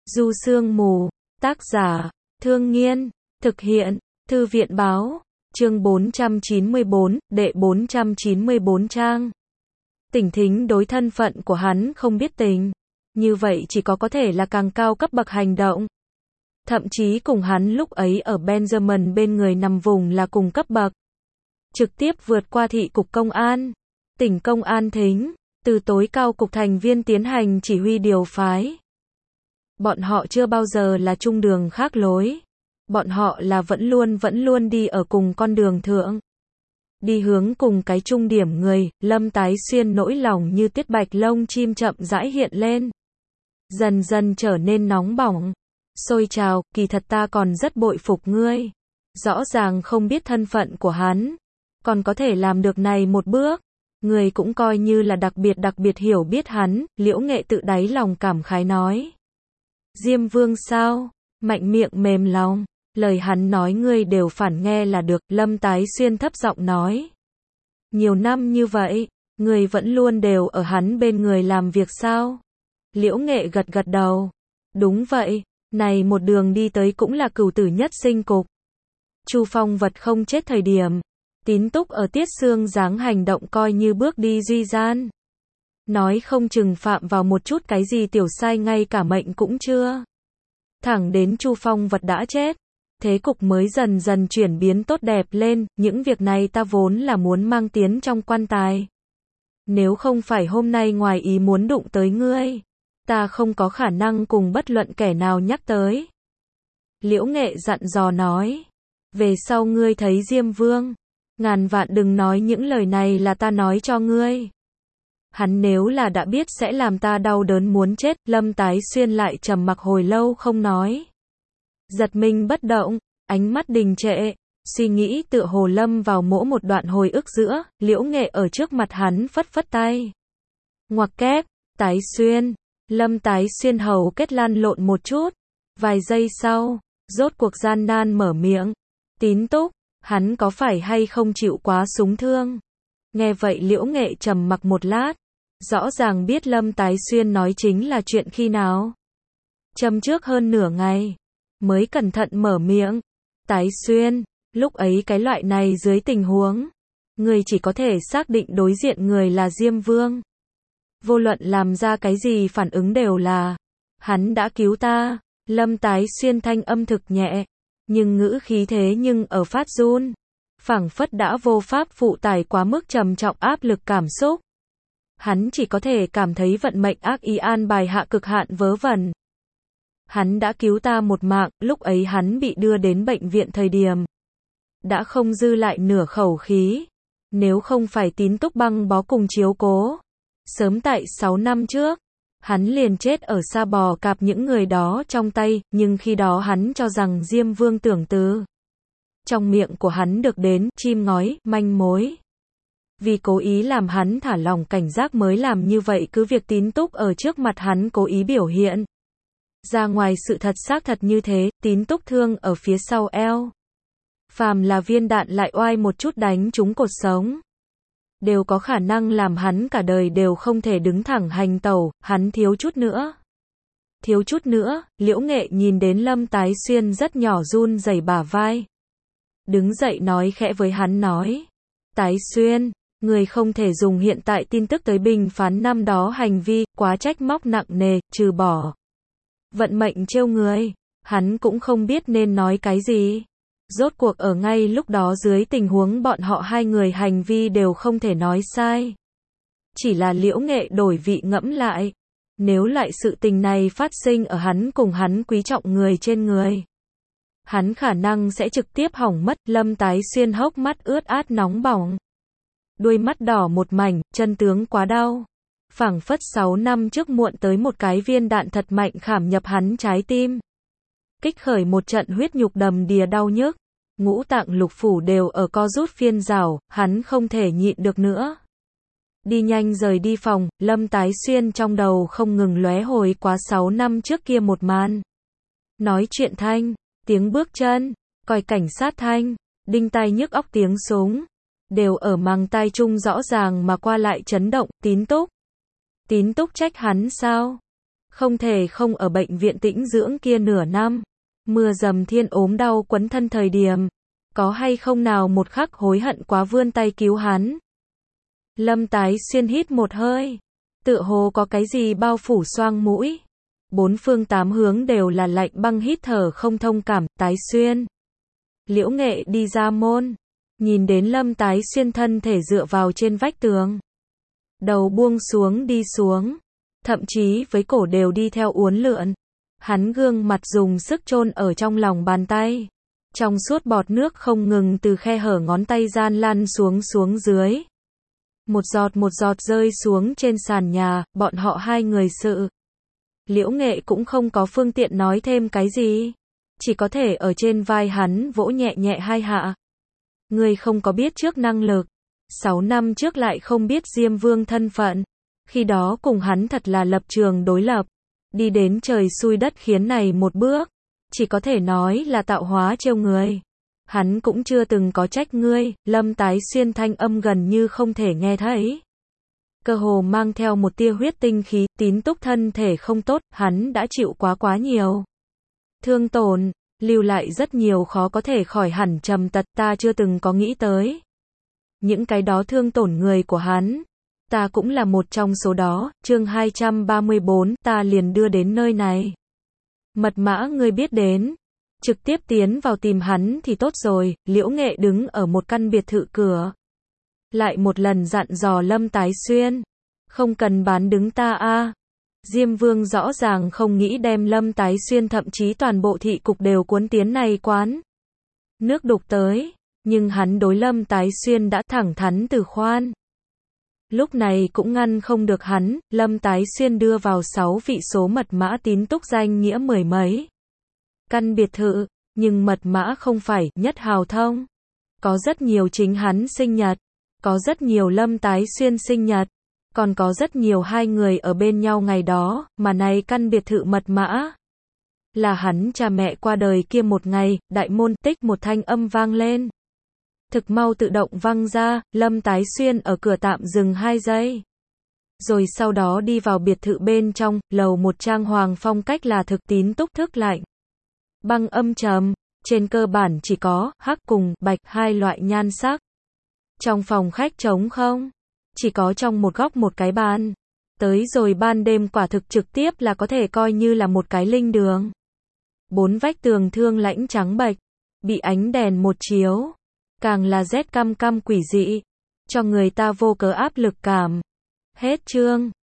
Du Sương Mù, tác giả, Thương Nghiên, thực hiện, Thư viện báo, chương 494, đệ 494 trang. Tỉnh Thính đối thân phận của hắn không biết tình. Như vậy chỉ có thể là càng cao cấp bậc hành động. Thậm chí cùng hắn lúc ấy ở Benjamin bên người nằm vùng là cùng cấp bậc. Trực tiếp vượt qua thị cục công an, tỉnh công an Thính, từ tối cao cục thành viên tiến hành chỉ huy điều phái. Bọn họ chưa bao giờ là chung đường khác lối. Bọn họ là vẫn luôn đi ở cùng con đường thượng. Đi hướng cùng cái trung điểm người, Lâm Tái Xuyên nỗi lòng như tiết bạch lông chim chậm rãi hiện lên. Dần dần trở nên nóng bỏng. Sôi trào, kỳ thật ta còn rất bội phục ngươi. Rõ ràng không biết thân phận của hắn. Còn có thể làm được này một bước. Người cũng coi như là đặc biệt hiểu biết hắn, Liễu Nghệ tự đáy lòng cảm khái nói. Diêm Vương sao? Mạnh miệng mềm lòng. Lời hắn nói ngươi đều phản nghe là được, Lâm Tái Xuyên thấp giọng nói. Nhiều năm như vậy, ngươi vẫn luôn đều ở hắn bên người làm việc sao? Liễu Nghệ gật đầu. Đúng vậy, này một đường đi tới cũng là cửu tử nhất sinh cục. Chu Phong vật không chết thời điểm. Tín Túc ở Tiết Xương dáng hành động coi như bước đi duy gian. Nói không chừng phạm vào một chút cái gì tiểu sai ngay cả mệnh cũng chưa. Thẳng đến Chu Phong vật đã chết. Thế cục mới dần dần chuyển biến tốt đẹp lên, những việc này ta vốn là muốn mang tiến trong quan tài. Nếu không phải hôm nay ngoài ý muốn đụng tới ngươi, ta không có khả năng cùng bất luận kẻ nào nhắc tới. Liễu Nghệ dặn dò nói, về sau ngươi thấy Diêm Vương, ngàn vạn đừng nói những lời này là ta nói cho ngươi. Hắn nếu là đã biết sẽ làm ta đau đớn muốn chết, Lâm Tái Xuyên lại trầm mặc hồi lâu không nói. Giật mình bất động, ánh mắt đình trệ, suy nghĩ tựa hồ lâm vào mỗi một đoạn hồi ức giữa, Liễu Nghệ ở trước mặt hắn phất tay. Ngoặc kép, Tái Xuyên, Lâm Tái Xuyên hầu kết lăn lộn một chút, vài giây sau, rốt cuộc gian nan mở miệng, Tín Túc, hắn có phải hay không chịu quá súng thương? Nghe vậy Liễu Nghệ trầm mặc một lát, rõ ràng biết Lâm Tái Xuyên nói chính là chuyện khi nào. Châm trước hơn nửa ngày, mới cẩn thận mở miệng, Tái Xuyên, lúc ấy cái loại này dưới tình huống, người chỉ có thể xác định đối diện người là Diêm Vương. Vô luận làm ra cái gì phản ứng đều là, hắn đã cứu ta. Lâm Tái Xuyên thanh âm thực nhẹ, nhưng ngữ khí thế nhưng ở phát run, phảng phất đã vô pháp phụ tải quá mức trầm trọng áp lực cảm xúc. Hắn chỉ có thể cảm thấy vận mệnh ác ý an bài hạ cực hạn vớ vẩn. Hắn đã cứu ta một mạng, lúc ấy hắn bị đưa đến bệnh viện thời điểm. Đã không dư lại nửa khẩu khí. Nếu không phải Tín Túc băng bó cùng chiếu cố. Sớm tại 6 năm trước, hắn liền chết ở Sa Bò Cạp những người đó trong tay, nhưng khi đó hắn cho rằng Diêm Vương tưởng từ trong miệng của hắn được đến chim ngói, manh mối. Vì cố ý làm hắn thả lỏng cảnh giác mới làm như vậy, cứ việc Tín Túc ở trước mặt hắn cố ý biểu hiện ra ngoài sự thật xác thật như thế, Tín Túc thương ở phía sau eo. Phàm là viên đạn lại oai một chút đánh trúng cột sống, đều có khả năng làm hắn cả đời đều không thể đứng thẳng hành tẩu, hắn thiếu chút nữa, Liễu Nghệ nhìn đến Lâm Tái Xuyên rất nhỏ run rẩy bả vai. Đứng dậy nói khẽ với hắn nói, Tái Xuyên, người không thể dùng hiện tại tin tức tới bình phán năm đó hành vi, quá trách móc nặng nề, trừ bỏ vận mệnh trêu người, hắn cũng không biết nên nói cái gì. Rốt cuộc ở ngay lúc đó dưới tình huống bọn họ hai người hành vi đều không thể nói sai. Chỉ là Liễu Nghệ đổi vị ngẫm lại. Nếu lại sự tình này phát sinh ở hắn cùng hắn quý trọng người trên người, hắn khả năng sẽ trực tiếp hỏng mất. Lâm Tái Xuyên hốc mắt ướt át nóng bỏng. Đuôi mắt đỏ một mảnh, chân tướng quá đau. Phảng phất 6 năm trước muộn tới một cái viên đạn thật mạnh khảm nhập hắn trái tim. Kích khởi một trận huyết nhục đầm đìa đau nhức. Ngũ tạng lục phủ đều ở co rút phiên rào, hắn không thể nhịn được nữa. Đi nhanh rời đi phòng, Lâm Tái Xuyên trong đầu không ngừng lóe hồi quá 6 năm trước kia một màn. Nói chuyện thanh, tiếng bước chân, còi cảnh sát thanh, đinh tai nhức óc tiếng súng, đều ở màng tai chung rõ ràng mà qua lại chấn động. Tín Túc trách hắn sao? Không thể không ở bệnh viện tĩnh dưỡng kia nửa năm. Mưa dầm thiên ốm đau quấn thân thời điểm. Có hay không nào một khắc hối hận quá vươn tay cứu hắn? Lâm Tái Xuyên hít một hơi. Tựa hồ có cái gì bao phủ xoang mũi. Bốn phương tám hướng đều là lạnh băng hít thở không thông cảm. Tái Xuyên. Liễu Nghệ đi ra môn. Nhìn đến Lâm Tái Xuyên thân thể dựa vào trên vách tường. Đầu buông xuống đi xuống. Thậm chí với cổ đều đi theo uốn lượn. Hắn gương mặt dùng sức chôn ở trong lòng bàn tay. Trong suốt bọt nước không ngừng từ khe hở ngón tay gian lăn xuống dưới. Một giọt rơi xuống trên sàn nhà, bọn họ hai người sự. Liễu Nghệ cũng không có phương tiện nói thêm cái gì. Chỉ có thể ở trên vai hắn vỗ nhẹ nhẹ hai hạ. Ngươi không có biết trước năng lực. 6 năm trước lại không biết Diêm Vương thân phận. Khi đó cùng hắn thật là lập trường đối lập. Đi đến trời xui đất khiến này một bước. Chỉ có thể nói là tạo hóa trêu người. Hắn cũng chưa từng có trách ngươi. Lâm Tái Xuyên thanh âm gần như không thể nghe thấy. Cơ hồ mang theo một tia huyết tinh khí. Tín Túc thân thể không tốt. Hắn đã chịu quá nhiều thương tổn, lưu lại rất nhiều khó có thể khỏi hẳn trầm tật. Ta chưa từng có nghĩ tới. Những cái đó thương tổn người của hắn. Ta cũng là một trong số đó. Chương 234, ta liền đưa đến nơi này. Mật mã ngươi biết đến. Trực tiếp tiến vào tìm hắn thì tốt rồi. Liễu Nghệ đứng ở một căn biệt thự cửa. Lại một lần dặn dò Lâm Tái Xuyên. Không cần bán đứng ta a. Diêm Vương rõ ràng không nghĩ đem Lâm Tái Xuyên thậm chí toàn bộ thị cục đều cuốn tiến này quán nước đục tới. Nhưng hắn đối Lâm Tái Xuyên đã thẳng thắn từ khoan. Lúc này cũng ngăn không được hắn. Lâm Tái Xuyên đưa vào 6 vị số mật mã Tín Túc danh nghĩa 10 mấy căn biệt thự, nhưng mật mã không phải nhất hào thông. Có rất nhiều chính hắn sinh nhật, có rất nhiều Lâm Tái Xuyên sinh nhật, còn có rất nhiều hai người ở bên nhau ngày đó, mà này căn biệt thự mật mã là hắn cha mẹ qua đời kia một ngày. Đại môn tích một thanh âm vang lên. Thực mau tự động văng ra. Lâm Tái Xuyên ở cửa tạm dừng 2 giây. Rồi sau đó đi vào biệt thự bên trong. Lầu 1 trang hoàng phong cách là thực Tín Túc thức lạnh băng âm trầm. Trên cơ bản chỉ có hắc cùng bạch hai loại nhan sắc. Trong phòng khách trống không. Chỉ có trong một góc một cái bàn. Tới rồi ban đêm quả thực trực tiếp là có thể coi như là một cái linh đường. 4 vách tường thương lãnh trắng bệch. Bị ánh đèn một chiếu. Càng là rét căm quỷ dị. Cho người ta vô cớ áp lực cảm. Hết chương.